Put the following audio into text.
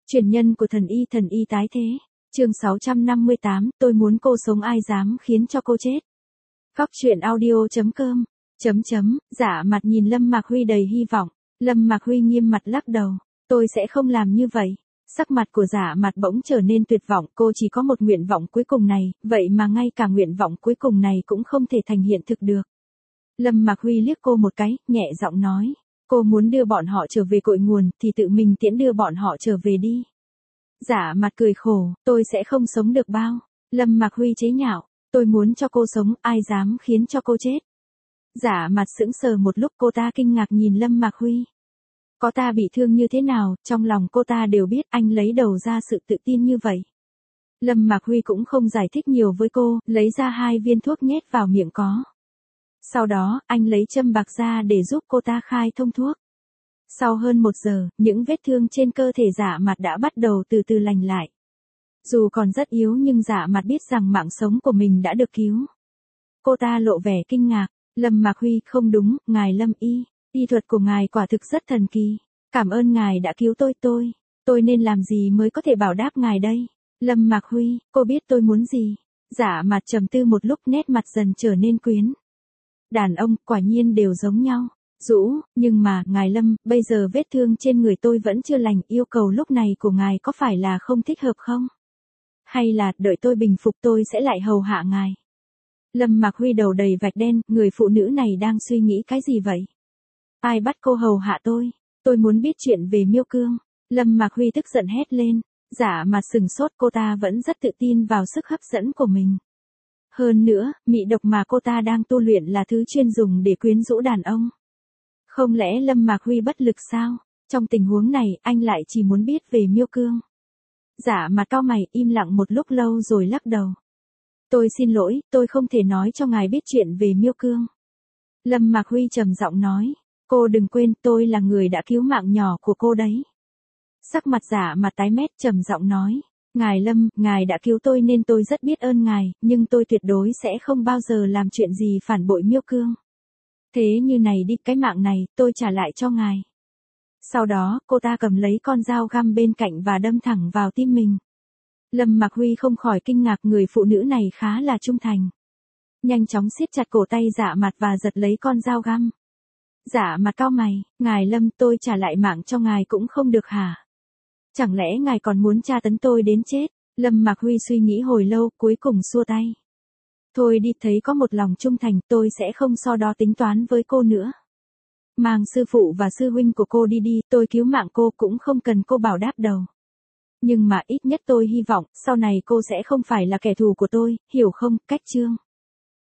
Truyền nhân của thần y tái thế. Chương 658, tôi muốn cô sống ai dám khiến cho cô chết. Góc truyện audio.com. Dạ mặt nhìn Lâm Mạc Huy đầy hy vọng. Lâm Mạc Huy nghiêm mặt lắc đầu. Tôi sẽ không làm như vậy. Sắc mặt của Dạ mặt bỗng trở nên tuyệt vọng. Cô chỉ có một nguyện vọng cuối cùng này, vậy mà ngay cả nguyện vọng cuối cùng này cũng không thể thành hiện thực được. Lâm Mạc Huy liếc cô một cái, nhẹ giọng nói. Cô muốn đưa bọn họ trở về cội nguồn, thì tự mình tiễn đưa bọn họ trở về đi. Dạ mặt cười khổ, tôi sẽ không sống được bao. Lâm Mạc Huy chế nhạo, tôi muốn cho cô sống, ai dám khiến cho cô chết. Dạ mặt sững sờ một lúc, cô ta kinh ngạc nhìn Lâm Mạc Huy. Có ta bị thương như thế nào, trong lòng cô ta đều biết, anh lấy đầu ra sự tự tin như vậy. Lâm Mạc Huy cũng không giải thích nhiều với cô, lấy ra 2 viên thuốc nhét vào miệng có. Sau đó, anh lấy châm bạc ra để giúp cô ta khai thông thuốc. Sau hơn 1 giờ, những vết thương trên cơ thể Dạ mặt đã bắt đầu từ từ lành lại. Dù còn rất yếu nhưng Dạ mặt biết rằng mạng sống của mình đã được cứu. Cô ta lộ vẻ kinh ngạc. Lâm Mạc Huy, không đúng, ngài Lâm y. Y thuật của ngài quả thực rất thần kỳ. Cảm ơn ngài đã cứu tôi nên làm gì mới có thể bảo đáp ngài đây? Lâm Mạc Huy, cô biết tôi muốn gì? Dạ mặt trầm tư một lúc, nét mặt dần trở nên quyến. Đàn ông, quả nhiên đều giống nhau. Dũ, nhưng mà, ngài Lâm, bây giờ vết thương trên người tôi vẫn chưa lành, yêu cầu lúc này của ngài có phải là không thích hợp không? Hay là, đợi tôi bình phục tôi sẽ lại hầu hạ ngài? Lâm Mạc Huy đầu đầy vạch đen, người phụ nữ này đang suy nghĩ cái gì vậy? Ai bắt cô hầu hạ tôi? Tôi muốn biết chuyện về Miêu Cương. Lâm Mạc Huy tức giận hét lên. Dạ mặt sừng sốt, cô ta vẫn rất tự tin vào sức hấp dẫn của mình. Hơn nữa, mị độc mà cô ta đang tu luyện là thứ chuyên dùng để quyến rũ đàn ông. Không lẽ Lâm Mạc Huy bất lực sao? Trong tình huống này, anh lại chỉ muốn biết về Miêu Cương. Dạ mặt cau mày, im lặng một lúc lâu rồi lắc đầu. Tôi xin lỗi, tôi không thể nói cho ngài biết chuyện về Miêu Cương. Lâm Mạc Huy trầm giọng nói. Cô đừng quên, tôi là người đã cứu mạng nhỏ của cô đấy. Sắc mặt Dạ mặt tái mét, trầm giọng nói. Ngài Lâm, ngài đã cứu tôi nên tôi rất biết ơn ngài, nhưng tôi tuyệt đối sẽ không bao giờ làm chuyện gì phản bội Miêu Cương. Thế như này đi, cái mạng này, tôi trả lại cho ngài. Sau đó, cô ta cầm lấy con dao găm bên cạnh và đâm thẳng vào tim mình. Lâm Mạc Huy không khỏi kinh ngạc, người phụ nữ này khá là trung thành. Nhanh chóng siết chặt cổ tay Dạ mặt và giật lấy con dao găm. Dạ mặt cau mày, ngài Lâm, tôi trả lại mạng cho ngài cũng không được hả? Chẳng lẽ ngài còn muốn tra tấn tôi đến chết? Lâm Mạc Huy suy nghĩ hồi lâu, cuối cùng xua tay. Thôi đi, thấy có một lòng trung thành, tôi sẽ không so đo tính toán với cô nữa. Mang sư phụ và sư huynh của cô đi, tôi cứu mạng cô cũng không cần cô bảo đáp đâu. Nhưng mà ít nhất tôi hy vọng, sau này cô sẽ không phải là kẻ thù của tôi, hiểu không? Cách chương.